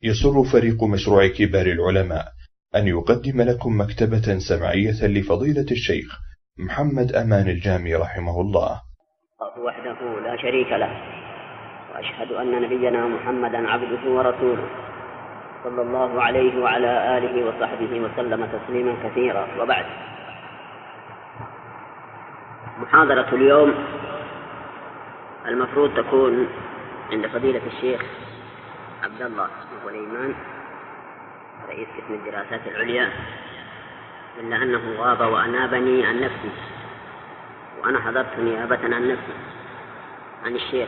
يسر فريق مشروع كبار العلماء أن يقدم لكم مكتبة سمعية لفضيلة الشيخ محمد أمان الجامي رحمه الله. وحده لا شريك له، وأشهد أن نبينا محمدا عبده ورسوله صلى الله عليه وعلى آله وصحبه وسلم تسليما كثيرا. وبعد، محاضرة اليوم المفروض تكون عند فضيلة الشيخ عبد الله سليمان رئيس قسم الدراسات العليا، إلا أنه غاب وأنابني عن نفسي، وأنا حضرت نيابة عن نفسي عن الشيخ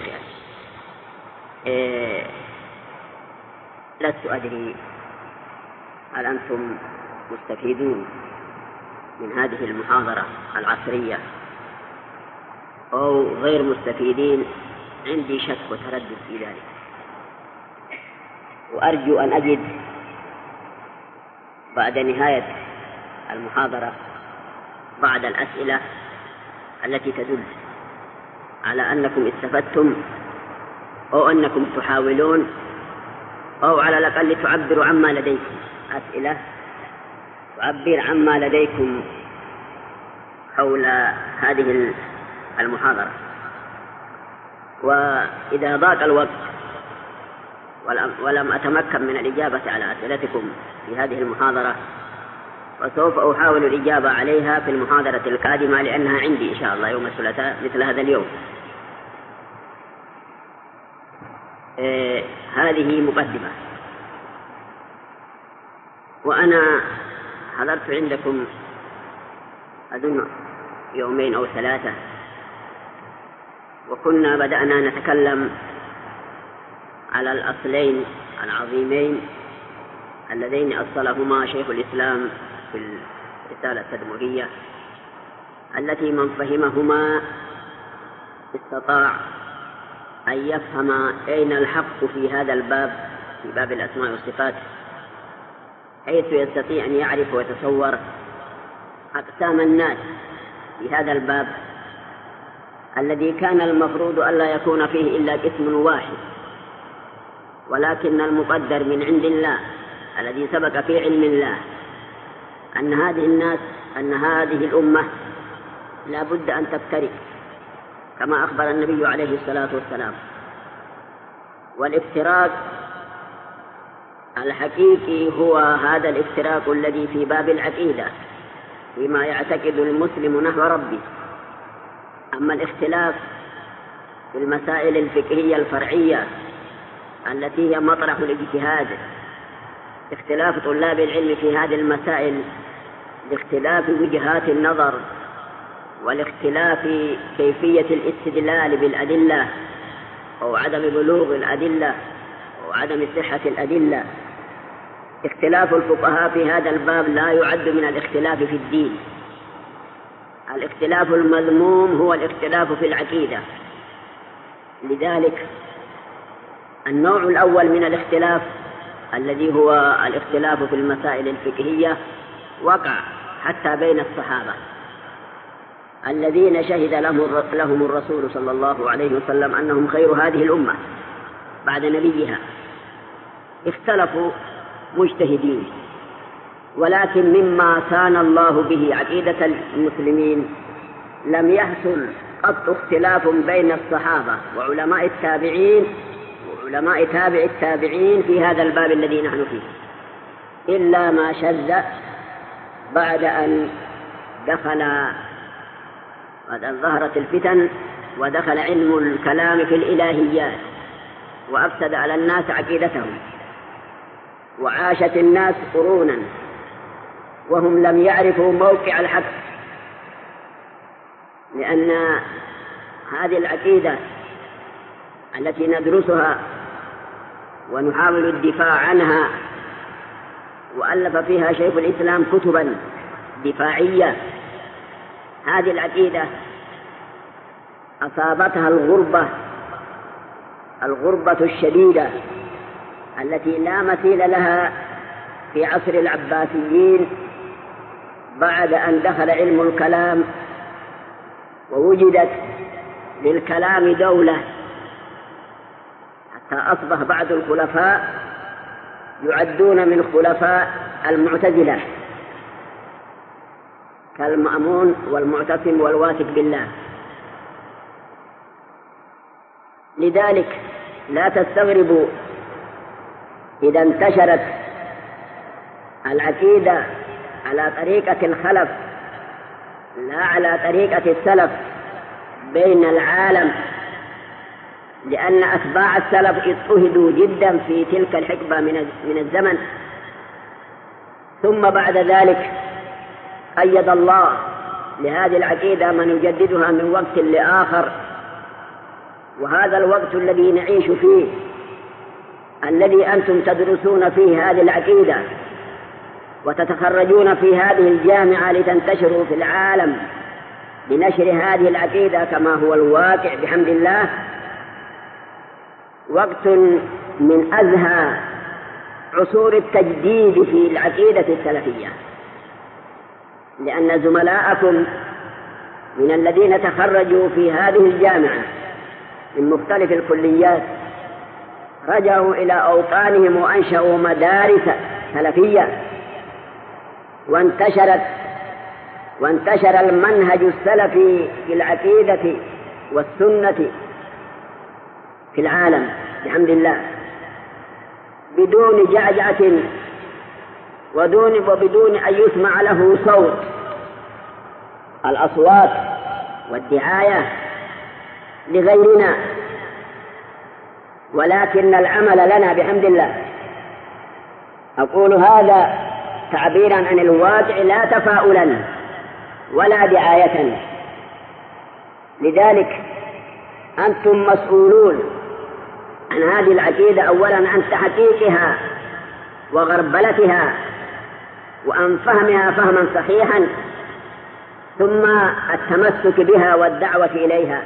لست أدري هل أنتم مستفيدون من هذه المحاضرة العصرية أو غير مستفيدين. عندي شك وتردد في ذلك، وأرجو أن أجد بعد نهاية المحاضرة بعض الأسئلة التي تدل على أنكم استفدتم، أو أنكم تحاولون، أو على الأقل تعبروا عما لديكم، أسئلة تعبر عما لديكم حول هذه المحاضرة. وإذا ضاق الوقت ولم أتمكن من الإجابة على أسئلتكم في هذه المحاضرة، فسوف أحاول الإجابة عليها في المحاضرة القادمة، لأنها عندي إن شاء الله يوم الثلاثاء مثل هذا اليوم. هذه مقدمة. وأنا حضرت عندكم أظن يومين أو ثلاثة، وكنا بدأنا نتكلم على الأصلين العظيمين اللذين أصلهما شيخ الإسلام في الرسالة التدمرية، التي من فهمهما استطاع أن يفهم أين الحق في هذا الباب، في باب الأسماء والصفات، حيث يستطيع أن يعرف ويتصور أقسام الناس في هذا الباب الذي كان المفروض ألا يكون فيه إلا قسم واحد، ولكن المقدر من عند الله الذي سبق في علم الله أن هذه الأمة لا بد أن تفترق كما أخبر النبي عليه الصلاة والسلام. والافتراق الحقيقي هو هذا الافتراق الذي في باب العقيدة فيما يعتقد المسلم نحو ربه. أما الاختلاف في المسائل الفقهية الفرعية التي هي مطرح الاجتهاد، اختلاف طلاب العلم في هذه المسائل لاختلاف وجهات النظر والاختلاف كيفية الاستدلال بالأدلة أو عدم بلوغ الأدلة أو عدم صحة الأدلة. اختلاف الفقهاء في هذا الباب لا يعد من الاختلاف في الدين. الاختلاف المذموم هو الاختلاف في العقيدة. لذلك النوع الأول من الاختلاف الذي هو الاختلاف في المسائل الفقهية وقع حتى بين الصحابة الذين شهد لهم الرسول صلى الله عليه وسلم أنهم خير هذه الأمة بعد نبيها. اختلفوا مجتهدين، ولكن مما كان الله به عقيدة المسلمين لم يحصل قط اختلاف بين الصحابة وعلماء التابعين وعلماء تابع التابعين في هذا الباب الذي نحن فيه، إلا ما شذ بعد أن ظهرت الفتن ودخل علم الكلام في الإلهيات وأفسد على الناس عقيدتهم، وعاشت الناس قرونا وهم لم يعرفوا موقع الحق، لأن هذه العقيدة التي ندرسها ونحاول الدفاع عنها، وألف فيها شيخ الإسلام كتبا دفاعية، هذه العقيدة أصابتها الغربة الشديدة التي لا مثيل لها في عصر العباسيين، بعد أن دخل علم الكلام ووجدت للكلام دولة، حتى أصبح بعض الخلفاء يعدون من خلفاء المعتزلة كالمأمون والمعتصم والواثق بالله. لذلك لا تستغربوا إذا انتشرت العقيدة على طريقة الخلف لا على طريقة السلف بين العالم، لأن أتباع السلف اضطهدوا جدا في تلك الحقبة من الزمن، ثم بعد ذلك أيد الله لهذه العقيدة من يجددها من وقت لآخر. وهذا الوقت الذي نعيش فيه الذي أنتم تدرسون فيه هذه العقيدة وتتخرجون في هذه الجامعة لتنتشروا في العالم بنشر هذه العقيدة كما هو الواقع بحمد الله، وقت من أزهى عصور التجديد في العقيدة السلفية، لأن زملاءكم من الذين تخرجوا في هذه الجامعة من مختلف الكليات رجعوا إلى أوطانهم وأنشأوا مدارس سلفية، وانتشر المنهج السلفي في العقيدة والسنة في العالم بحمد الله بدون جعجعة وبدون أن يسمع له صوت الأصوات والدعاية لغيرنا، ولكن العمل لنا بحمد الله. أقول هذا تعبيرا عن الواقع لا تفاؤلا ولا دعاية. لذلك أنتم مسؤولون عن هذه العقيدة، أولا عن تحقيقها وغربلتها وأن فهمها فهما صحيحا، ثم التمسك بها والدعوة إليها.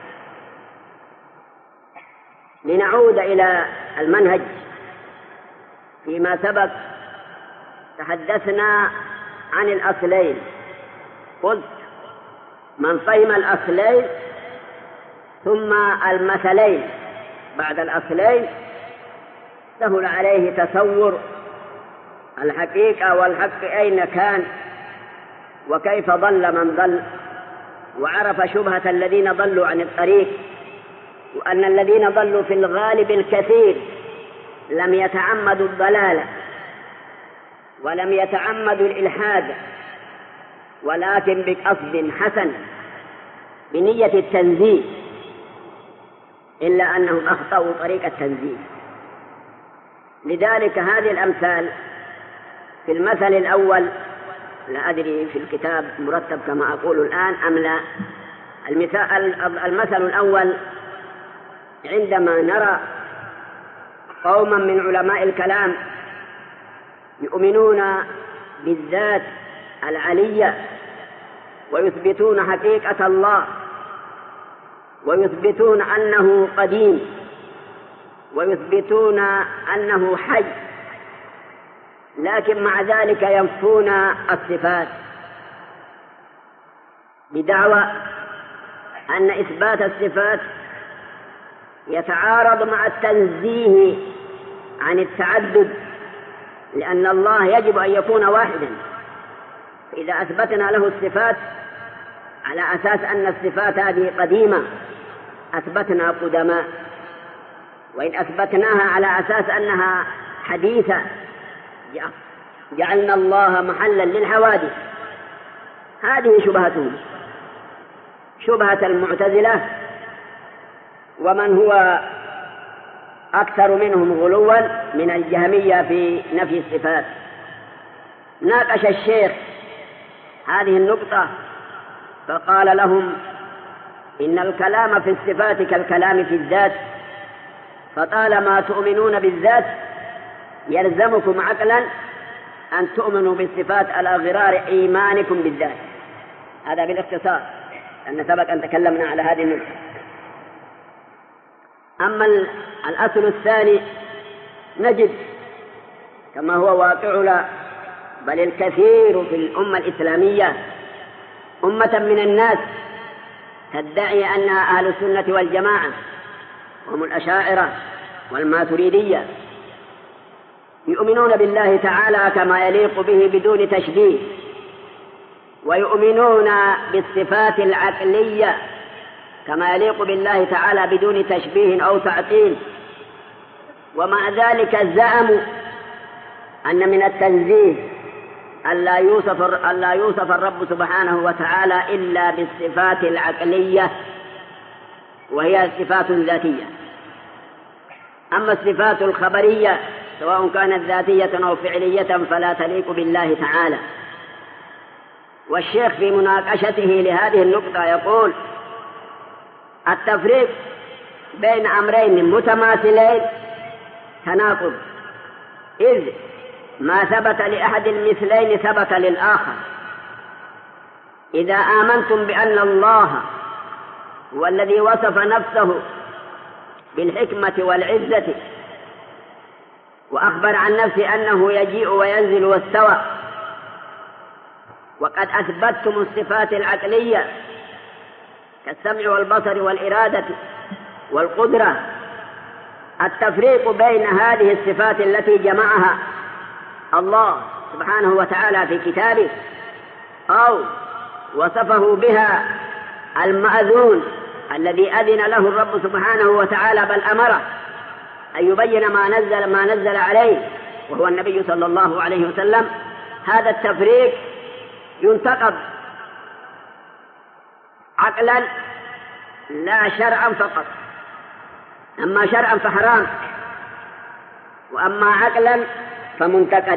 لنعود إلى المنهج. فيما سبق تحدثنا عن الأصلين، قلت من فهم الأصلين ثم المثلين بعد الأصلين سهل عليه تصور الحقيقة والحق أين كان وكيف ضل من ضل، وعرف شبهة الذين ضلوا عن الطريق، وأن الذين ضلوا في الغالب الكثير لم يتعمدوا الضلال ولم يتعمدوا الإلحاد، ولكن بقصد حسن بنية التنزيه، إلا أنهم أخطأوا طريق التنزيه. لذلك هذه الأمثال في المثل الأول، لا أدري في الكتاب مرتب كما أقول الآن أم لا. المثل الأول عندما نرى قوما من علماء الكلام يؤمنون بالذات العلية ويثبتون حقيقة الله ويثبتون أنه قديم ويثبتون أنه حي، لكن مع ذلك ينفون الصفات بدعوى أن إثبات الصفات يتعارض مع التنزيه عن التعدد، لأن الله يجب أن يكون واحدا. إذا أثبتنا له الصفات على أساس أن الصفات هذه قديمة أثبتنا قدماء، وإن أثبتناها على أساس أنها حديثة جعلنا الله محلا للحوادث. هذه شبهتهم، شبهة المعتزلة ومن هو أكثر منهم غلوا من الجهمية في نفي الصفات. ناقش الشيخ هذه النقطة فقال لهم إن الكلام في الصفات كالكلام في الذات، فطالما تؤمنون بالذات يلزمكم عقلا أن تؤمنوا بالصفات على غرار إيمانكم بالذات. هذا بالاختصار، لأن سبق أن تكلمنا على هذه النقطة. أما الأصل الثاني نجد كما هو واقعنا بل الكثير في الأمة الإسلامية أمة من الناس تدعي أنها أهل السنة والجماعة، هم الأشاعرة والماتريدية، يؤمنون بالله تعالى كما يليق به بدون تشبيه، ويؤمنون بالصفات العقلية كما يليق بالله تعالى بدون تشبيه أو تعطيل. ومع ذلك زعموا أن من التنزيه ألا يوصف الرب سبحانه وتعالى إلا بالصفات العقلية، وهي صفات ذاتية. أما الصفات الخبرية سواء كانت ذاتية أو فعلية فلا تليق بالله تعالى. والشيخ في مناقشته لهذه النقطة يقول: التفريق بين أمرين متماثلين تناقض، إذ ما ثبت لأحد المثلين ثبت للآخر. إذا آمنتم بأن الله هو الذي وصف نفسه بالحكمة والعزة وأخبر عن نفسه أنه يجيء وينزل واستوى، وقد أثبتتم الصفات العقلية كالسمع والبصر والإرادة والقدرة، التفريق بين هذه الصفات التي جمعها الله سبحانه وتعالى في كتابه أو وصفه بها المأذون الذي أذن له الرب سبحانه وتعالى بل أمره أن يبين ما نزل عليه وهو النبي صلى الله عليه وسلم، هذا التفريق ينتقد عقلا لا شرعا فقط. أما شرعا فحرام، وأما عقلا فمنتقد.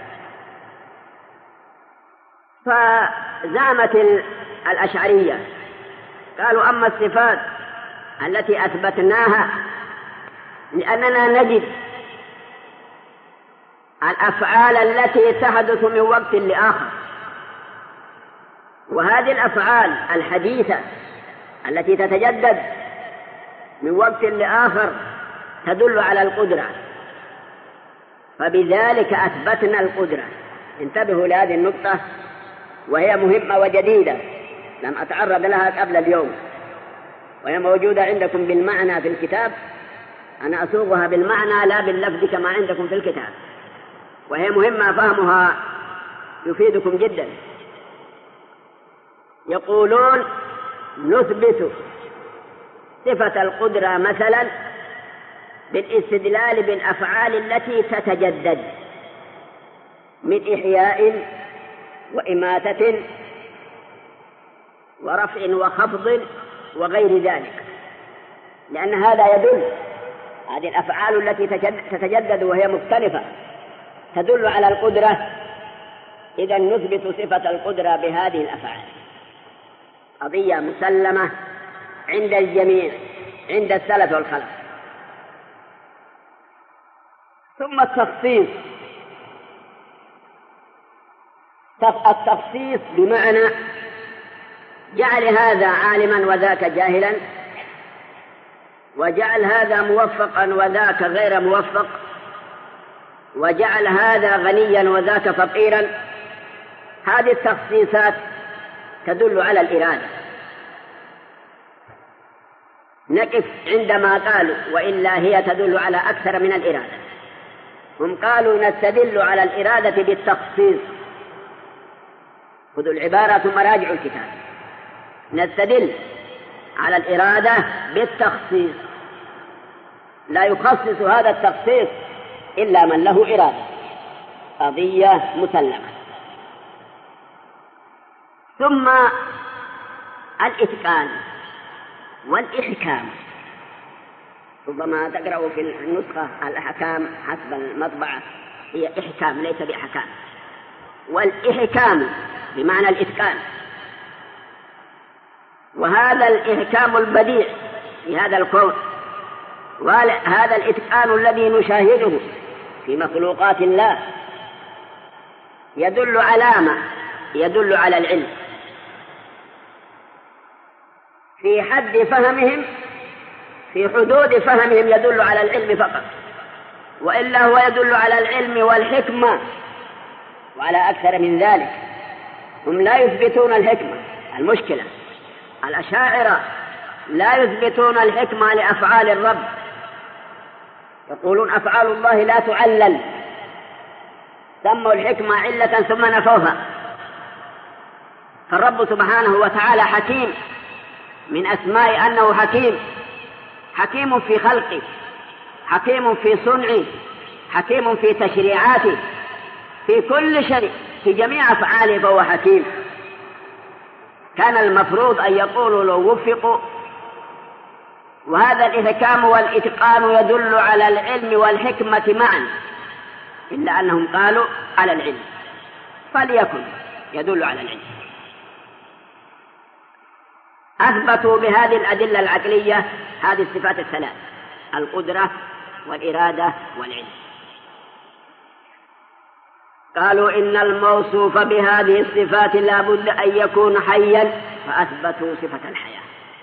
فزعمت الأشعرية قالوا: أما الصفات التي أثبتناها لأننا نجد الأفعال التي تحدث من وقت لآخر، وهذه الأفعال الحديثة التي تتجدد من وقت لآخر تدل على القدرة، فبذلك أثبتنا القدرة. انتبهوا لهذه النقطة وهي مهمة وجديدة لم أتعرض لها قبل اليوم، وهي موجودة عندكم بالمعنى في الكتاب. أنا أسوقها بالمعنى لا باللفظ كما عندكم في الكتاب، وهي مهمة فهمها يفيدكم جدا. يقولون: نثبت صفة القدرة مثلا بالاستدلال بالأفعال التي تتجدد من إحياء وإماتة ورفع وخفض وغير ذلك، لأن هذا يدل، هذه الأفعال التي تتجدد وهي مختلفة تدل على القدرة. إذا نثبت صفة القدرة بهذه الأفعال، قضية مسلمة عند الجميع، عند السلف والخلف. ثم التخصيص. التخصيص بمعنى جعل هذا عالما وذاك جاهلا، وجعل هذا موفقا وذاك غير موفق، وجعل هذا غنيا وذاك فقيرا. هذه التخصيصات تدل على الإرادة. نقف عندما قالوا وإلا هي تدل على أكثر من الإرادة. هم قالوا نستدل على الإرادة بالتخصيص. خذوا العبارة ثم راجعوا الكتاب. نستدل على الإرادة بالتخصيص، لا يخصص هذا التخصيص إلا من له إرادة، قضية مسلمة. ثم الإتقان والإحكام. ربما تقرأوا في النسخة الأحكام حسب المطبعة هي إحكام ليس بأحكام، والإحكام بمعنى الإتقان. وهذا الإحكام البديع في هذا الكون، وهذا الإتقان الذي نشاهده في مخلوقات الله يدل على ما؟ يدل على العلم في حد فهمهم، في حدود فهمهم يدل على العلم فقط، وإلا هو يدل على العلم والحكمة وعلى أكثر من ذلك. هم لا يثبتون الحكمة. المشكلة الأشاعرة لا يثبتون الحكمة لأفعال الرب، يقولون أفعال الله لا تعلل سموا الحكمة علة ثم نفوها. فالرب سبحانه وتعالى حكيم، من أسماء أنه حكيم، حكيم في خلقه، حكيم في صنعه، حكيم في تشريعاته، في كل شيء، في جميع أفعاله فهو حكيم. كان المفروض أن يقولوا لو وفقوا، وهذا الإحكام والإتقان يدل على العلم والحكمة معا، إلا أنهم قالوا على العلم، فليكن يدل على العلم. أثبتوا بهذه الأدلة العقلية هذه الصفات الثلاث: القدرة والإرادة والعلم. قالوا إن الموصوف بهذه الصفات لا بد أن يكون حيا، فأثبتوا صفة الحياة.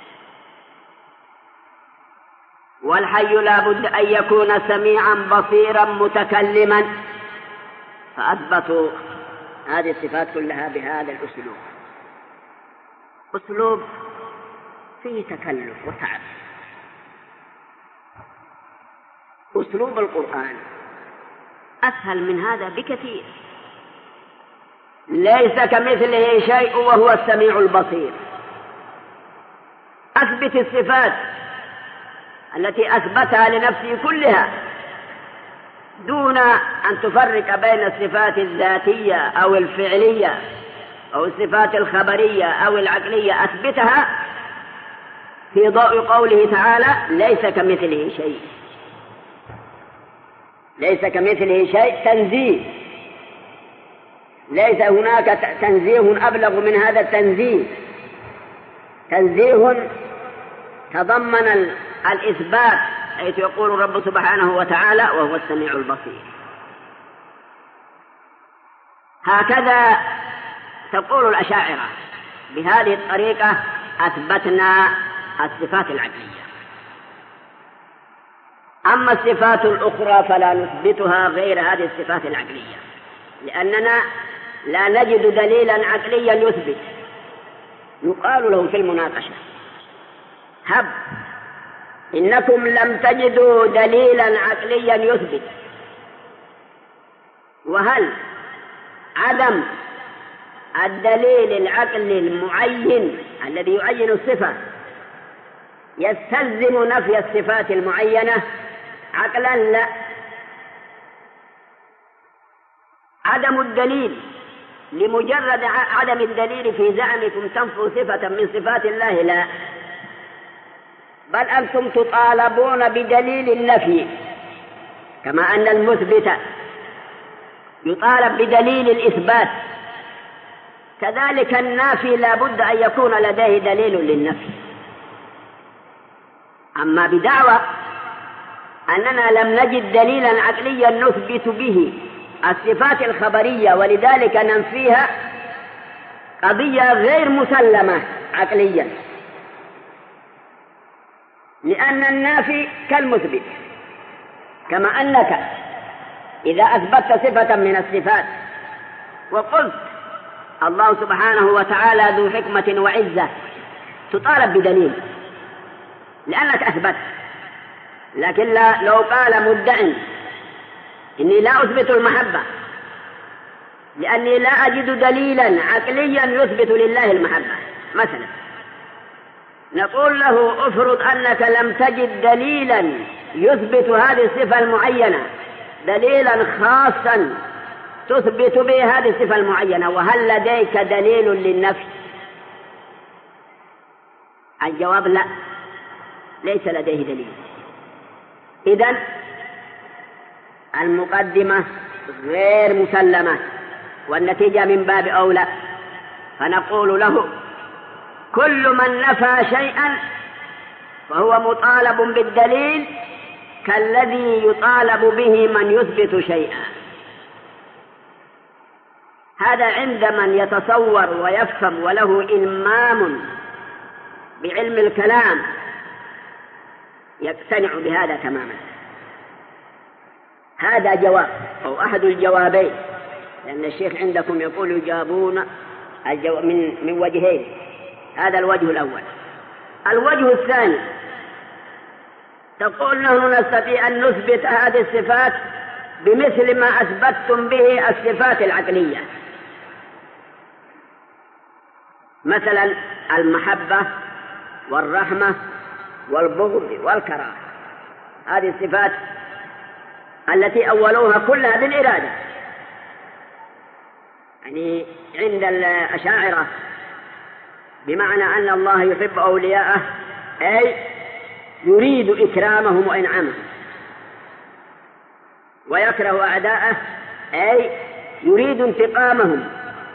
والحي لا بد أن يكون سميعا بصيرا متكلما، فأثبتوا هذه الصفات كلها بهذا الأسلوب، أسلوب فيه تكلف وتعب. أسلوب القرآن أسهل من هذا بكثير. ليس كمثله شيء وهو السميع البصير. أثبت الصفات التي أثبتها لنفسه كلها دون أن تفرق بين الصفات الذاتية أو الفعلية أو الصفات الخبرية أو العقلية. أثبتها في ضوء قوله تعالى: ليس كمثله شيء. ليس كمثله شيء تنزيه، ليس هناك تنزيه أبلغ من هذا التنزيه. تنزيه تضمن الإثبات، حيث يقول الرب سبحانه وتعالى: وهو السميع البصير. هكذا تقول الأشاعرة، بهذه الطريقة أثبتنا الصفات العقلية. أما الصفات الأخرى فلا نثبتها غير هذه الصفات العقلية، لأننا لا نجد دليلا عقليا يثبت. يقال لهم في المناقشة: هب إنكم لم تجدوا دليلا عقليا يثبت، وهل عدم الدليل العقلي المعين الذي يعين الصفة يستلزم نفي الصفات المعينة عقلا؟ لا. عدم الدليل لمجرد عدم الدليل في زعمكم تنفوا صفة من صفات الله، لا، بل أنتم تطالبون بدليل النفي، كما أن المثبت يطالب بدليل الإثبات، كذلك النافي لا بد أن يكون لديه دليل للنفي. أما بدعوى أننا لم نجد دليلا عقليا نثبت به الصفات الخبرية ولذلك ننفيها، قضية غير مسلمة عقليا، لأن النافي كالمثبت. كما أنك إذا أثبتت صفة من الصفات وقلت الله سبحانه وتعالى ذو حكمة وعزة، تطالب بدليل لأنك أثبت. لكن لو قال مدع إني لا أثبت المحبة لأني لا أجد دليلا عقليا يثبت لله المحبة مثلا، نقول له: افرض أنك لم تجد دليلا يثبت هذه الصفة المعينة، دليلا خاصا تثبت به هذه الصفة المعينة، وهل لديك دليل للنفي؟ الجواب: لا، ليس لديه دليل. إذن المقدمة غير مسلمة، والنتيجة من باب أولى. فنقول له: كل من نفى شيئا فهو مطالب بالدليل كالذي يطالب به من يثبت شيئا. هذا عند من يتصور ويفهم وله إلمام بعلم الكلام يقتنع بهذا تماما. هذا جواب أو أحد الجوابين، لأن الشيخ عندكم يقول يجابون من وجهين. هذا الوجه الأول. الوجه الثاني، تقول نحن نستطيع أن نثبت هذه الصفات بمثل ما أثبتتم به الصفات العقلية، مثلا المحبة والرحمة والبغض والكراهة، هذه الصفات التي أولوها كلها بالإرادة. يعني عند الأشاعرة بمعنى أن الله يحب أولياءه أي يريد إكرامهم وإنعامهم، ويكره أعداءه أي يريد انتقامهم.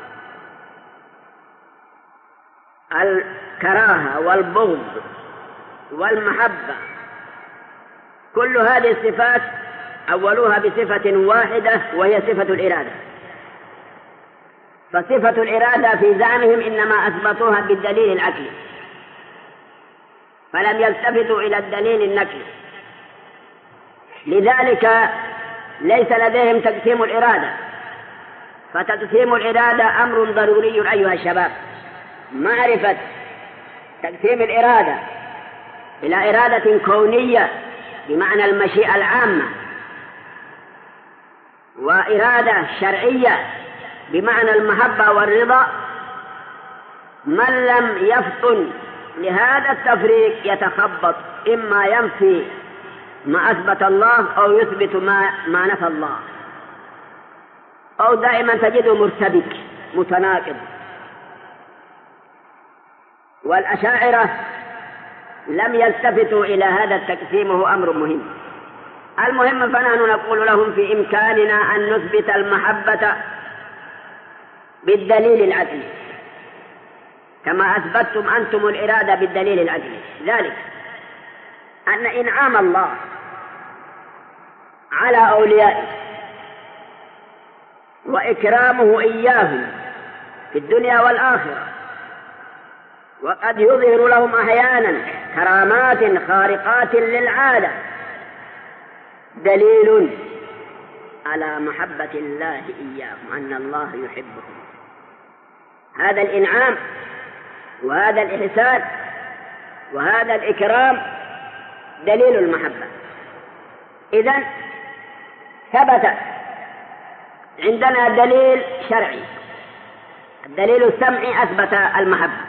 الكراهة والبغض والمحبة كل هذه الصفات أولوها بصفة واحدة وهي صفة الإرادة، فصفة الإرادة في زعمهم إنما أثبتوها بالدليل العقلي، فلم يلتفتوا إلى الدليل النقلي. لذلك ليس لديهم تقسيم الإرادة، فتقسيم الإرادة أمر ضروري أيها الشباب. معرفة تقسيم الإرادة إلى إرادة كونية بمعنى المشيئة العامة، وإرادة شرعية بمعنى المحبة والرضا، من لم يفطن لهذا التفريق يتخبط، إما ينفي ما أثبت الله أو يثبت ما نفى الله، أو دائما تجده مرتبك متناقض. والأشاعرة لم يلتفتوا إلى هذا التقسيم، وهو أمر مهم. المهم فنحن نقول لهم في إمكاننا أن نثبت المحبة بالدليل العقلي كما أثبتتم أنتم الإرادة بالدليل العقلي، ذلك أن إنعام الله على أوليائه وإكرامه إياهم في الدنيا والآخرة، وقد يظهر لهم أحيانا كرامات خارقات للعادة، دليل على محبة الله إياهم، أن الله يحبهم. هذا الإنعام وهذا الإحسان وهذا الإكرام دليل المحبة. إذن ثبت عندنا دليل شرعي، الدليل السمعي أثبت المحبة.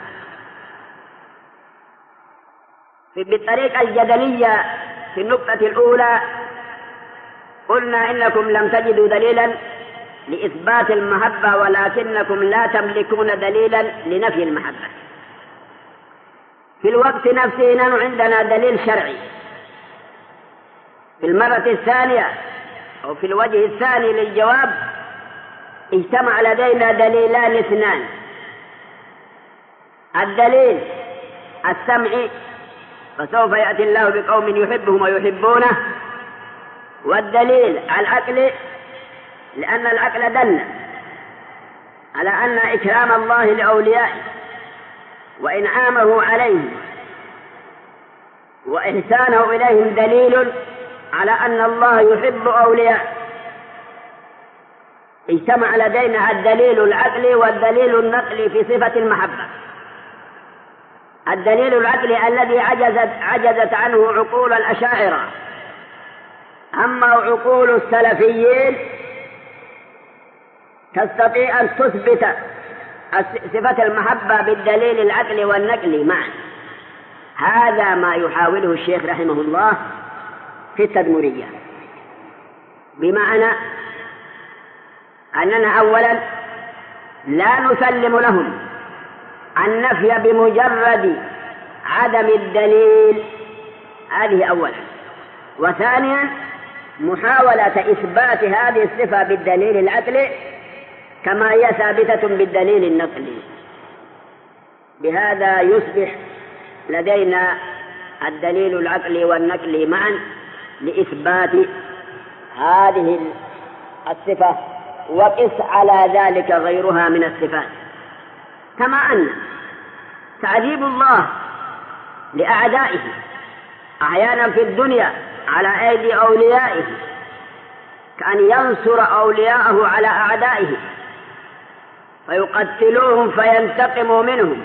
بالطريقة الجدلية في النقطة الأولى قلنا إنكم لم تجدوا دليلا لإثبات المحبة، ولكنكم لا تملكون دليلا لنفي المحبة. في الوقت نفسه نحن عندنا دليل شرعي. في المرة الثانية أو في الوجه الثاني للجواب اجتمع لدينا دليلان اثنان: الدليل السمعي فسوف يأتي الله بقوم يحبهم ويحبونه، والدليل العقلي لأن العقل دل على أن إكرام الله لأوليائه وإنعامه عليهم وإحسانه إليهم دليل على أن الله يحب أوليائه. اجتمع لدينا الدليل العقلي والدليل النقلي في صفة المحبة. الدليل العقلي الذي عجزت عنه عقول الأشاعرة، أما عقول السلفيين تستطيع أن تثبت صفة المحبة بالدليل العقلي والنقلي معا. هذا ما يحاوله الشيخ رحمه الله في التدمرية، بمعنى أننا أولا لا نسلم لهم النفي بمجرد عدم الدليل، هذه أولا. وثانيا محاولة إثبات هذه الصفة بالدليل العقلي كما هي ثابتة بالدليل النقلي. بهذا يصبح لدينا الدليل العقلي والنقلي معا لإثبات هذه الصفة، وقس على ذلك غيرها من الصفات. كما أن تعذيب الله لأعدائه أحيانا في الدنيا على أيدي أوليائه كأن ينصر أولياءه على أعدائه فيقتلوهم فينتقموا منهم،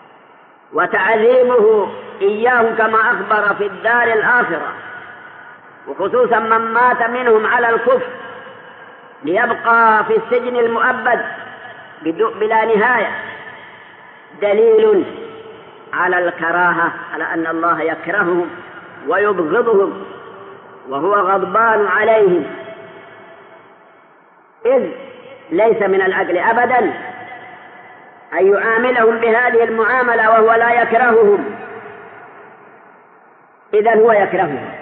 وتعذيبه إياهم كما أخبر في الدار الآخرة وخصوصا من مات منهم على الكفر ليبقى في السجن المؤبد بلا نهاية دليل على الكراهة، على أن الله يكرههم ويبغضهم وهو غضبان عليهم، إذ ليس من العدل أبدا أن يعاملهم بهذه المعاملة وهو لا يكرههم، إذن هو يكرههم.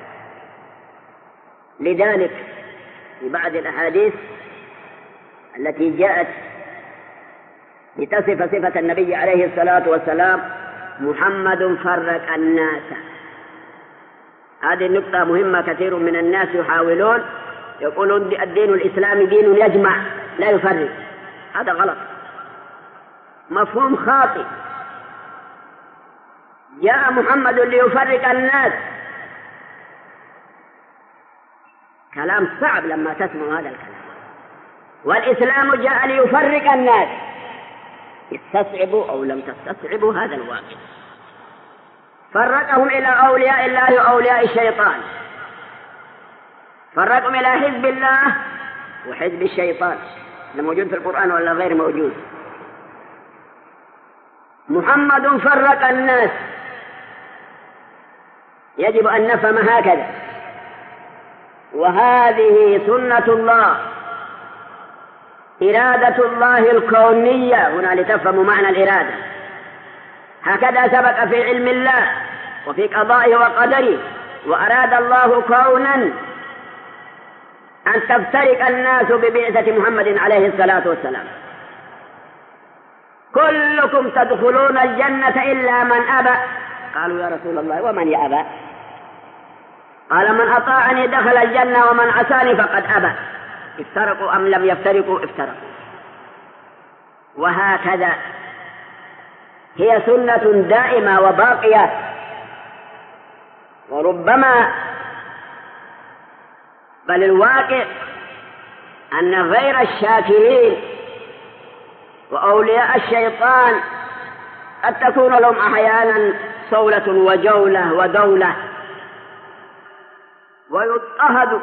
لذلك في بعض الأحاديث التي جاءت لتصف صفة النبي عليه الصلاة والسلام: محمد فرق الناس. هذه النقطة مهمة، كثير من الناس يحاولون يقولون الدين الإسلامي دين يجمع لا يفرق، هذا غلط، مفهوم خاطئ. جاء محمد ليفرق الناس، كلام صعب لما تسمع هذا الكلام. والإسلام جاء ليفرق الناس، استصعبوا أو لم تستصعبوا هذا الواقع. فرقهم إلى أولياء الله وأولياء الشيطان، فرقهم إلى حزب الله وحزب الشيطان. هذا موجود في القرآن ولا غير موجود؟ محمد فرق الناس، يجب أن نفهم هكذا، وهذه سنة الله، إرادة الله الكونية. هنا لتفهموا معنى الإرادة، هكذا سبق في علم الله وفي قضائه وقدره. وأراد الله كونا أن تفترق الناس ببعثة محمد عليه الصلاة والسلام. كلكم تدخلون الجنة إلا من أبى. قالوا يا رسول الله ومن يأبى؟ قال من أطاعني دخل الجنة ومن عصاني فقد أبى. افترقوا أم لم يفترقوا؟ افترقوا. وهكذا هي سنة دائمة وباقية. وربما بل الواقع أن غير الشاكرين وأولياء الشيطان قد تكون لهم أحيانا صولة وجولة ودولة، ويضطهد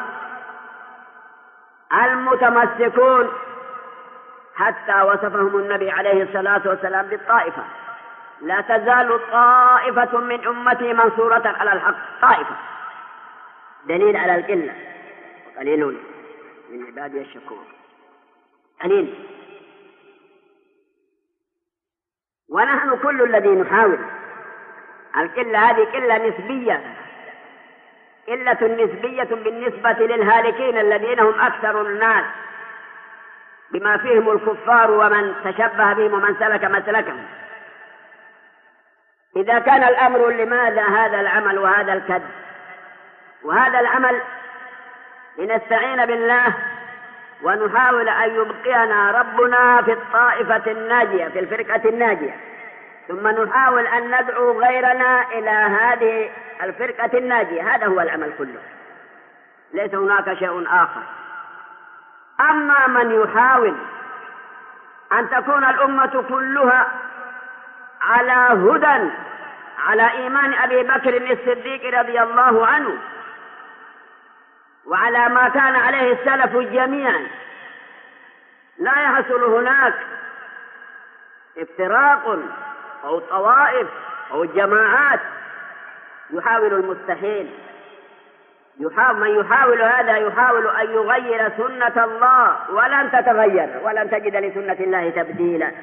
المتمسكون، حتى وصفهم النبي عليه الصلاة والسلام بالطائفة: لا تزال طائفة من أمتي منصورة على الحق. طائفة دليل على القلة، وقليل من عبادي الشكور. قليل. ونحن كل الذي نحاول القلة هذه قلة نسبية، قلة نسبية بالنسبة للهالكين الذين هم أكثر الناس، بما فيهم الكفار ومن تشبه بهم ومن سلك مسلكهم. إذا كان الأمر لماذا هذا العمل وهذا الكد؟ وهذا العمل لنستعين بالله ونحاول أن يبقينا ربنا في الطائفة الناجية، في الفرقة الناجية، ثم نحاول أن ندعو غيرنا إلى هذه الفرقة الناجية. هذا هو العمل كله، ليس هناك شيء آخر. أما من يحاول أن تكون الأمة كلها على هدى، على إيمان أبي بكر الصديق رضي الله عنه وعلى ما كان عليه السلف جميعا، لا يحصل هناك افتراق أو طوائف أو جماعات. يحاول المستحيل. من يحاول هذا يحاول أن يغير سنة الله، ولن تتغير، ولن تجد لسنة الله تبديلا.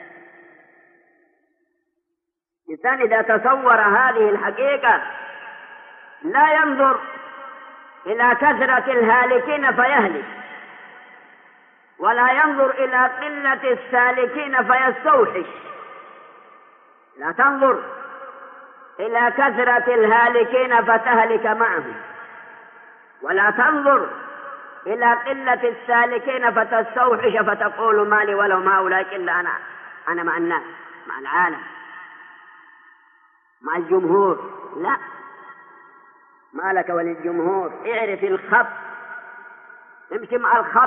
الإنسان إذا تصور هذه الحقيقة لا ينظر إلى كثرة الهالكين فيهلك، ولا ينظر إلى قلة السالكين فيستوحش. لا تنظر إلى كثرة الهالكين فتهلك معهم، ولا تنظر إلى قلة السالكين فتستوحش فتقول ما لي ولو ما أولئك إلا أنا مع الناس، مع العالم، مع الجمهور. لا، ما لك وللجمهور. اعرف الخط، امشي مع الخط،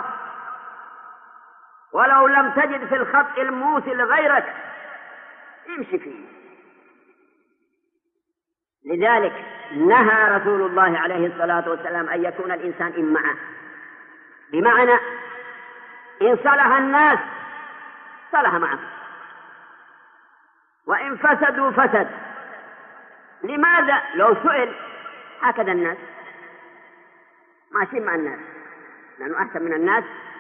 ولو لم تجد في الخط الموصل غيرك امشي فيه. لذلك نهى رسول الله عليه الصلاة والسلام أن يكون الإنسان إمعة، بمعنى إن صلح الناس صلح معه، وإن فسدوا فسد. لماذا؟ لو سئل هكذا الناس ماشيين مع الناس، لأنه أحسن من الناس.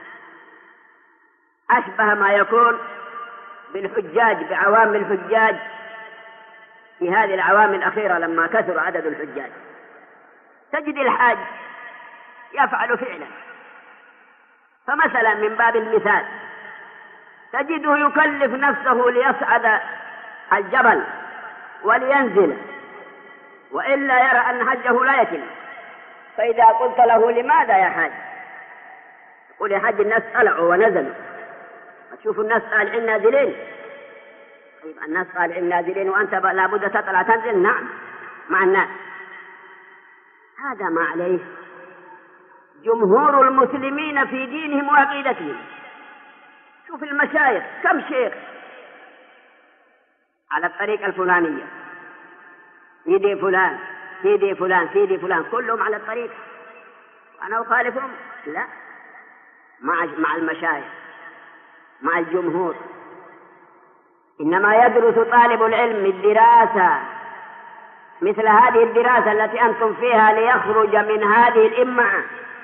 أشبه ما يكون بالحجاج، بعوام الحجاج في هذه العوام الأخيرة لما كثر عدد الحجاج، تجد الحاج يفعل فعلا. فمثلا من باب المثال تجده يكلف نفسه ليصعد الجبل ولينزل، وإلا يرى أن حجه لا يتم. فإذا قلت له لماذا يا حاج؟ يقول يا حاج الناس طلعوا ونزلوا، تشوف الناس طالعين نازلين. طيب الناس طالعين نازلين وأنت لابد تطلع تنزل؟ نعم مع الناس. هذا ما عليه جمهور المسلمين في دينهم وعقيدتهم. شوف المشايخ، كم شيخ على الطريقة الفلانية، سيدي فلان سيدي فلان سيدي فلان، كلهم على الطريق. أنا أخالفهم؟ لا، مع المشايخ مع الجمهور. إنما يدرس طالب العلم الدراسة مثل هذه الدراسة التي أنتم فيها ليخرج من هذه الإمعة،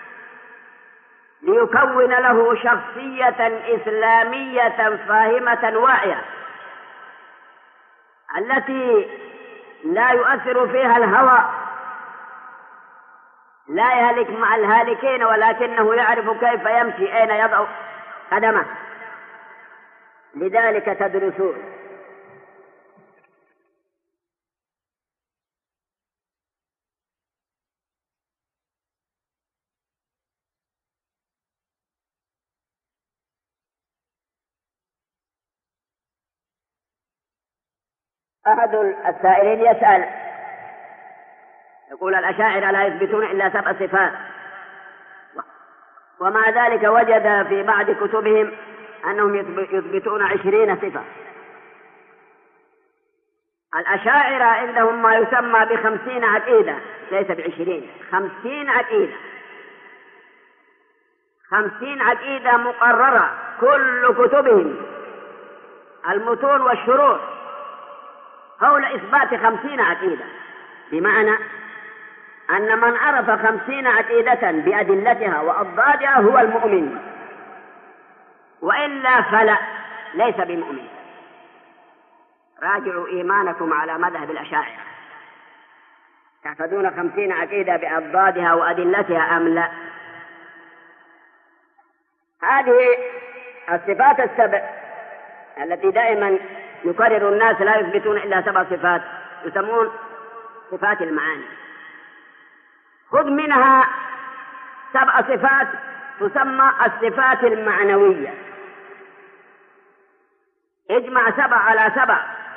ليكون له شخصية إسلامية فاهمة واعية، التي لا يؤثر فيها الهوى، لا يهلك مع الهالكين، ولكنه يعرف كيف يمشي، أين يضع قدمه. لذلك تدرسون. أحد السائلين يسأل يقول الأشاعرة لا يثبتون إلا 7 صفات، ومع ذلك وجد في بعض كتبهم أنهم يثبتون 20 صفة. الأشاعرة عندهم ما يسمى ب50 عقيدة، ليس ب20، 50 عقيدة، 50 عقيدة مقررة، كل كتبهم المتون والشروح حول إثبات 50 عقيدة. بمعنى أن من عرف 50 عقيدة بأدلتها وأضدادها هو المؤمن، وإلا فلا، ليس بمؤمن. راجعوا إيمانكم على مذهب الأشاعرة، تحفظون 50 عقيدة بأضدادها وأدلتها أم لا؟ هذه الصفات السبع التي دائما يكرر الناس لا يثبتون إلا 7 صفات، يسمون صفات المعاني. خذ منها 7 صفات تسمى الصفات المعنوية، اجمع 7 على 7،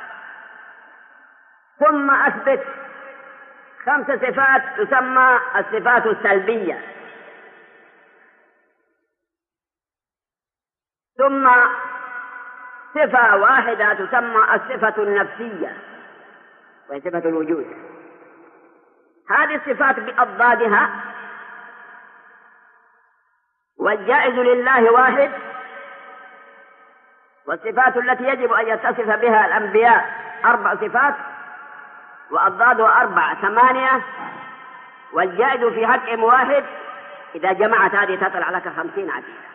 ثم أثبت 5 صفات تسمى الصفات السلبية، ثم صفة واحدة تسمى الصفة النفسية وهي صفة الوجود. هذه الصفات بأضدادها، والجائز لله واحد، والصفات التي يجب أن يتصف بها الأنبياء 4 صفات، وأضدادها 4 8، والجائز في حقهم واحد. إذا جمعت هذه تطلع لك 50 عقيدة.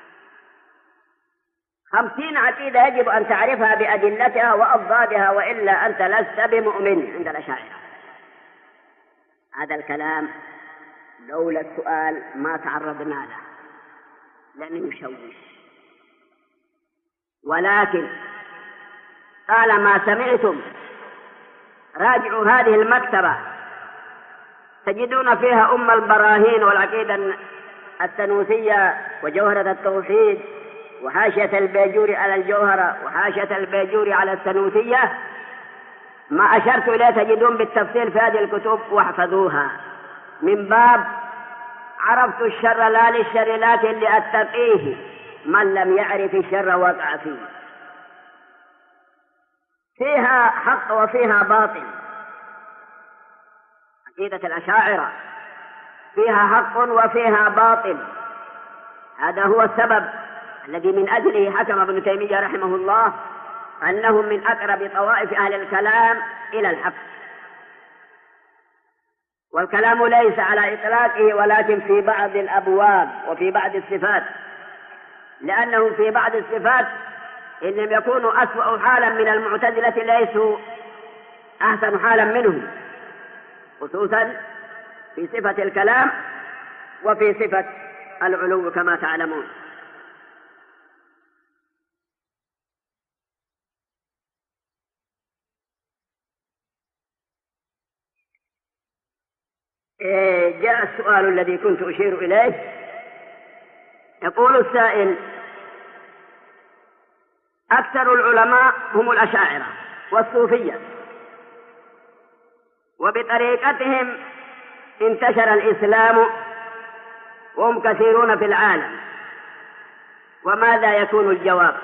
50 عقيدة يجب أن تعرفها بأدلتها وأضدادها، وإلا أنت لست بمؤمن عند الأشاعرة. هذا الكلام لولا السؤال ما تعرضنا له لأنه يشوش، ولكن طالما سمعتم راجعوا هذه المكتبة تجدون فيها أم البراهين والعقيدة السنوسية وجوهرة التوحيد وحاشية البيجوري على الجوهرة وحاشية البيجوري على السنوسية. ما أشرت إليه تجدون بالتفصيل في هذه الكتب، واحفظوها من باب عرفت الشر لا للشر لكن لأتقيه، من لم يعرف الشر وقع فيه. فيها حق وفيها باطل. عقيدة الأشاعرة فيها حق وفيها باطل. هذا هو السبب الذي من أجله حكم ابن تيمية رحمه الله أنهم من أقرب طوائف أهل الكلام إلى الحق. والكلام ليس على إطلاقه ولكن في بعض الأبواب وفي بعض الصفات، لأنهم في بعض الصفات إن لم يكونوا أسوأ حالا من المعتزلة ليسوا أحسن حالا منهم، خصوصا في صفة الكلام وفي صفة العلو كما تعلمون. جاء السؤال الذي كنت أشير إليه. يقول السائل: أكثر العلماء هم الأشاعرة والصوفية، وبطريقتهم انتشر الإسلام وهم كثيرون في العالم، وماذا يكون الجواب؟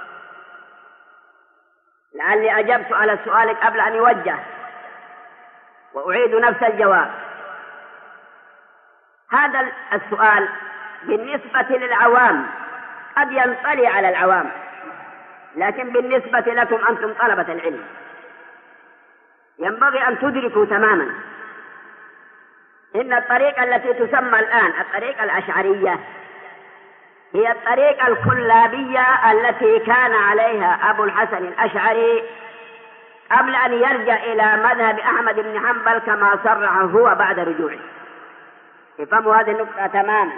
لعلي أجبت على السؤال قبل أن يوجه وأعيد نفس الجواب. هذا السؤال بالنسبة للعوام قد ينطلي على العوام، لكن بالنسبة لكم أنتم طلبة العلم ينبغي أن تدركوا تماما إن الطريقة التي تسمى الآن الطريقة الأشعرية هي الطريقة الكلابية التي كان عليها أبو الحسن الأشعري قبل أن يرجع إلى مذهب أحمد بن حنبل كما صرح هو بعد رجوعه. افهموا هذه النقطة تماما.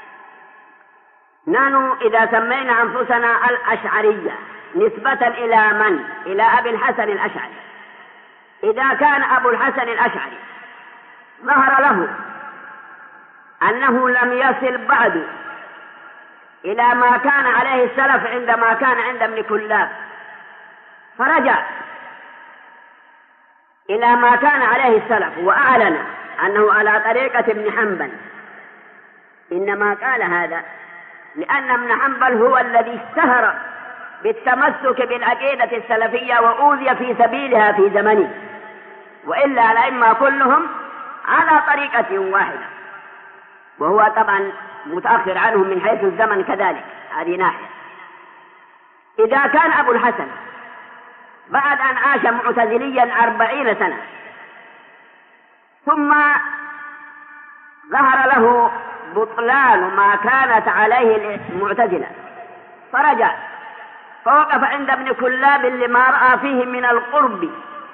نحن إذا سمينا أنفسنا الأشعرية نسبة إلى من؟ إلى أبي الحسن الأشعري. إذا كان أبو الحسن الأشعري ظهر له أنه لم يصل بعد إلى ما كان عليه السلف عندما كان عند ابن كلاب، فرجع إلى ما كان عليه السلف وأعلن أنه على طريقة ابن حنبل، إنما قال هذا لأن ابن حنبل هو الذي اشتهر بالتمسك بالعقيدة السلفية وأوذي في سبيلها في زمنه، وإلا الأئمة كلهم على طريقة واحدة، وهو طبعا متأخر عنهم من حيث الزمن كذلك. هذه ناحية. إذا كان أبو الحسن بعد أن عاش معتزليا 40 سنة ثم ظهر له بطلان ما كانت عليه المعتزلة فرجع فوقف عند ابن كلاب لما رأى فيه من القرب،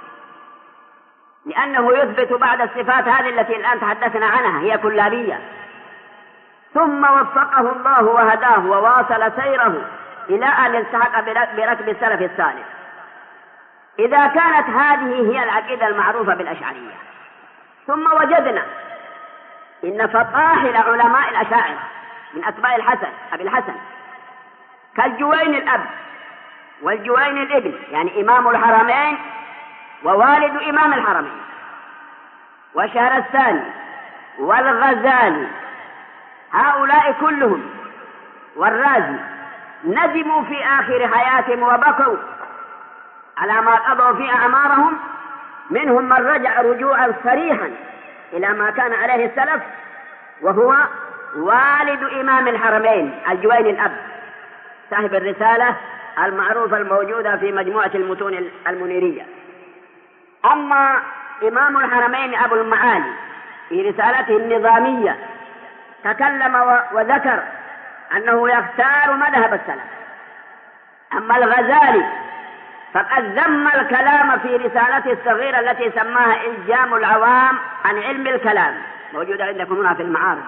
لأنه يثبت بعد الصفات هذه التي الآن تحدثنا عنها هي كلابية، ثم وفقه الله وهداه وواصل سيره إلى أن التحق بركب السلف الصالح. إذا كانت هذه هي العقيدة المعروفة بالأشعرية، ثم وجدنا إن فطاحل علماء الأشاعرة من أتباع الحسن أبي الحسن كالجوين الأب والجوين الابن، يعني إمام الحرمين ووالد إمام الحرمين، وشهرستاني والغزالي، هؤلاء كلهم والرازي ندموا في آخر حياتهم وبكوا على ما قضوا في أعمارهم. منهم من رجع رجوعا صريحا إلى ما كان عليه السلف، وهو والد إمام الحرمين الجوين الأب صاحب الرسالة المعروفة الموجودة في مجموعة المتون المنيرية. أما إمام الحرمين أبو المعالي في رسالته النظامية تكلم وذكر أنه يختار مذهب السلف. أما الغزالي فقد ذم الكلام في رسالته الصغيرة التي سماها إلجام العوام عن علم الكلام، موجودة عندكم هنا في المعارض.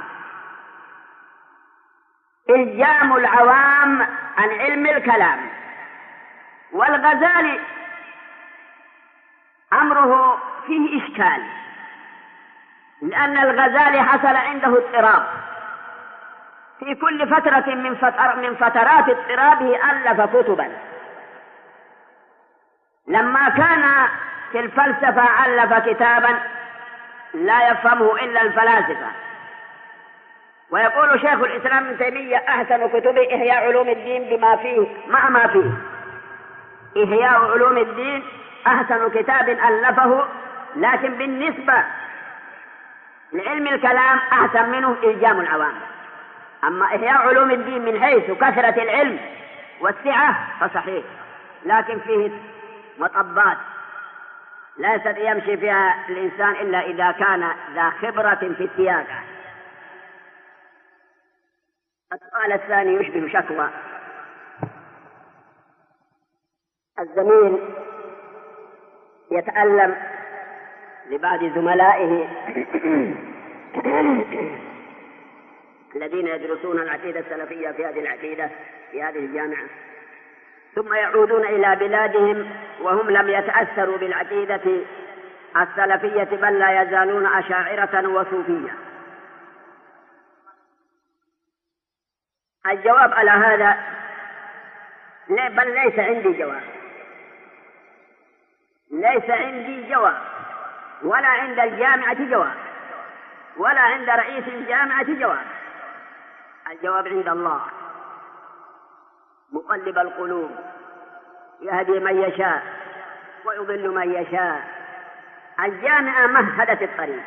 إلجام العوام عن علم الكلام. والغزالي أمره فيه إشكال، لأن الغزالي حصل عنده اضطراب في كل فترة من فترات اضطرابه ألف كتبا. لما كان في الفلسفة ألف كتابا لا يفهمه إلا الفلاسفة، ويقول شيخ الإسلام ابن تيمية أحسن كتبه إحياء علوم الدين بما فيه مع ما فيه. إحياء علوم الدين أحسن كتاب ألفه، لكن بالنسبة لعلم الكلام أحسن منه إلجام العوام. أما إحياء علوم الدين من حيث كثرة العلم والسعة فصحيح، لكن فيه مطبات لا يستطيع يمشي فيها الإنسان إلا إذا كان ذا خبرة في السياقة. السؤال الثاني يشبه شكوى. الزميل يتألم لبعض زملائه الذين يدرسون العقيدة السلفية في هذه الجامعة، ثم يعودون إلى بلادهم وهم لم يتأثروا بالعقيدة السلفية، بل لا يزالون أشاعرة وصوفية. الجواب على هذا بل ليس عندي جواب، ليس عندي جواب، ولا عند الجامعة جواب، ولا عند رئيس الجامعة جواب. الجواب عند الله مقلب القلوب، يهدي من يشاء ويضل من يشاء. الجامعة مهدت الطريق،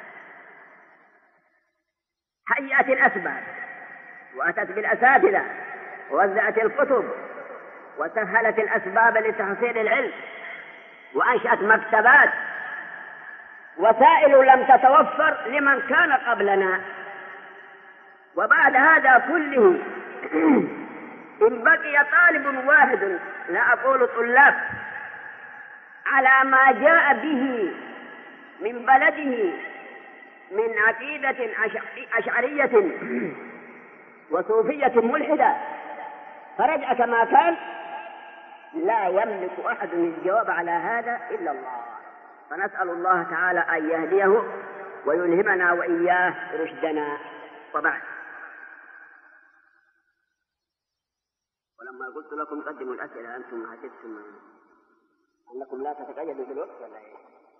هيأت الأسباب وأتت بالأساتذة ووزعت الكتب وسهلت الأسباب لتحصيل العلم وأنشأت مكتبات، وسائل لم تتوفر لمن كان قبلنا. وبعد هذا كله إن بقي طالب واحد، لا أقول طلاب، على ما جاء به من بلده من عقيدة أشعرية وصوفية ملحدة فرجع كما كان، لا يملك أحد الجواب على هذا إلا الله. فنسأل الله تعالى أن يهديه ويلهمنا وإياه رشدنا. وبعد، ولما قلت لكم قدموا الأسئلة أنتم حسبتم أنكم لا تتقيدوا بالوقت ولا إيه؟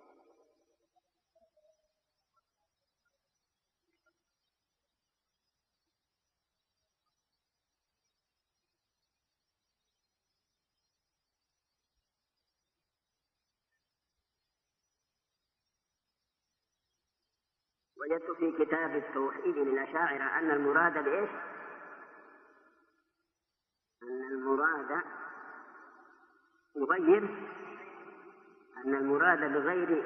وجدت في كتاب التوحيد للأشاعرة أن المراد بإيش؟ أن المراد يغير، أن المراد بغير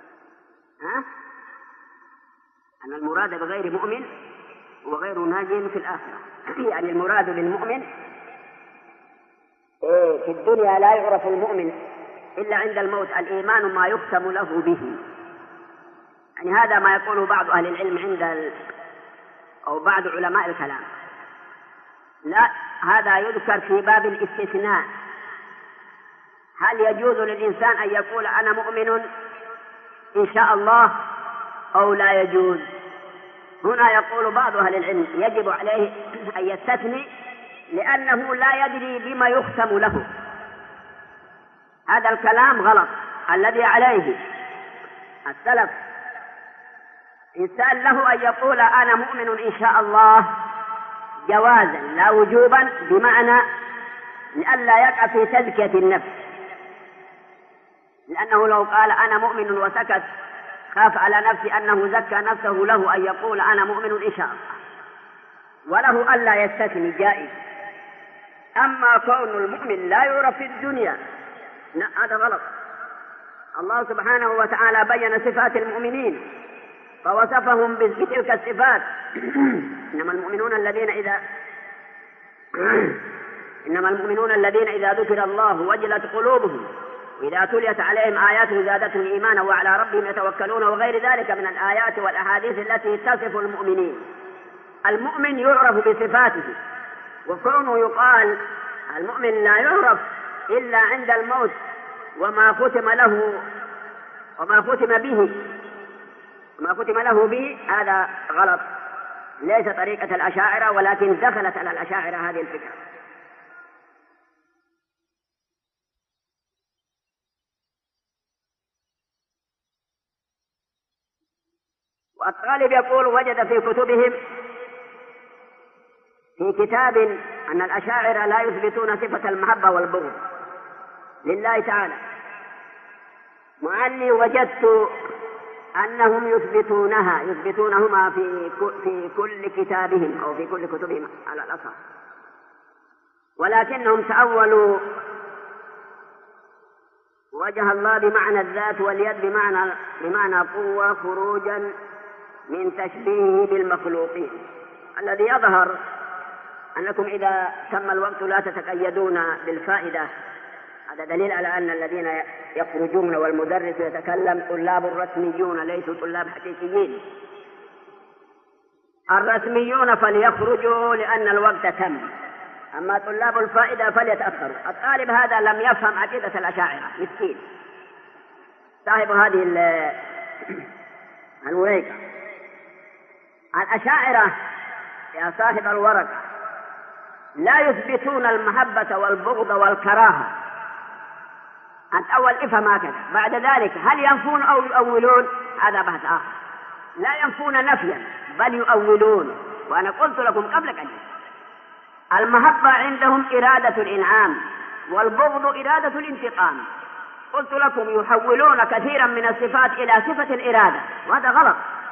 أن المراد بغير مؤمن وغير ناج في الآخرة. يعني المراد بالمؤمن في الدنيا لا يعرف المؤمن إلا عند الموت، الإيمان ما يختم له به. يعني هذا ما يقوله بعض أهل العلم أو بعض علماء الكلام. لا، هذا يذكر في باب الاستثناء. هل يجوز للإنسان أن يقول أنا مؤمن إن شاء الله أو لا يجوز؟ هنا يقول بعض أهل العلم يجب عليه أن يستثني، لأنه لا يدري بما يختم له. هذا الكلام غلط الذي عليه السلف. إنسان له أن يقول أنا مؤمن إن شاء الله جوازا لا وجوبا، بمعنى لئلا يقع في تزكية النفس، لأنه لو قال أنا مؤمن وسكت خاف على نفسه أنه زكى نفسه. له أن يقول أنا مؤمن إن شاء الله، وله ألا يستثني، جائز. أما كون المؤمن لا يعرف في الدنيا، لا، هذا غلط. الله سبحانه وتعالى بين صفات المؤمنين فوصفهم بتلك الصفات. إنما المؤمنون الذين إذا ذكر الله وجلت قلوبهم وإذا تليت عليهم آياته زادتهم إيمانا وعلى ربهم يتوكلون، وغير ذلك من الآيات والأحاديث التي تصف المؤمنين. المؤمن يعرف بصفاته، وكونه يقال المؤمن لا يعرف إلا عند الموت وما ختم له به، هذا غلط. ليس طريقة الأشاعرة، ولكن دخلت على الأشاعرة هذه الفكرة. والطالب يقول وجد في كتبهم في كتاب أن الأشاعرة لا يثبتون صفة المحبة والبغض لله تعالى، مع أني وجدت أنهم يثبتونهما في كل كتابهم أو في كل كتبهم على الأصح، ولكنهم تأولوا وجه الله بمعنى الذات واليد بمعنى قوة خروجا من تشبيهه بالمخلوقين. الذي يظهر أنكم إذا تم الوقت لا تتقيدون بالفائدة، هذا دليل على أن الذين يخرجون والمدرس يتكلم طلاب رسميون ليسوا طلاب حقيقيين. الرسميون فليخرجوا لأن الوقت تم، أما طلاب الفائدة فليتأخروا. الطالب هذا لم يفهم عقيدة الأشاعرة، مسكين صاحب هذه الوريقة. الأشاعرة يا صاحب الورقة لا يثبتون المحبة والبغض والكراهة. أنت أول افهم هكذا، بعد ذلك هل ينفون أو يؤولون هذا بحث آخر. لا ينفون نفيا بل يؤولون. وأنا قلت لكم قبل قليل المحبة عندهم إرادة الإنعام والبغض إرادة الانتقام. قلت لكم يحولون كثيرا من الصفات إلى صفة الإرادة، وهذا غلط.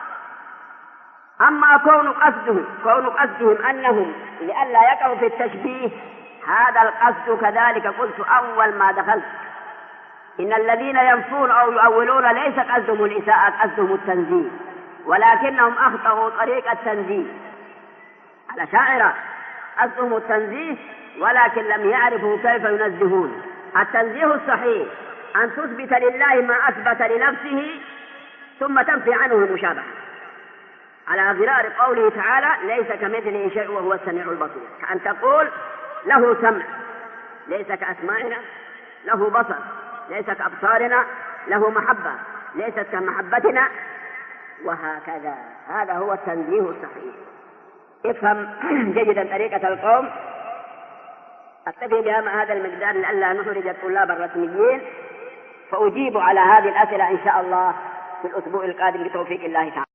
أما كون قصدهم أنهم لئلا يقعوا في التشبيه، هذا القصد كذلك قلت أول ما دخلت إن الذين ينفون أو يؤولون ليس قصدهم الإساءة، قصدهم التنزيه، ولكنهم أخطأوا طريق التنزيه. الأشاعرة قصدهم التنزيه ولكن لم يعرفوا كيف ينزهون. التنزيه الصحيح أن تثبت لله ما أثبت لنفسه ثم تنفي عنه المشابهة، على غرار قوله تعالى ليس كمثله شيء وهو السميع البصير. كأن تقول له سمع ليس كأسماعنا، له بصر ليس كأبصارنا، له محبة ليست كمحبتنا، وهكذا. هذا هو التنزيه الصحيح. افهم جيدا طريقة القوم. أكتفي بها مع هذا المقدار لئلا نخرج الطلاب الرسميين، فأجيب على هذه الأسئلة إن شاء الله في الأسبوع القادم بتوفيق الله تعالى.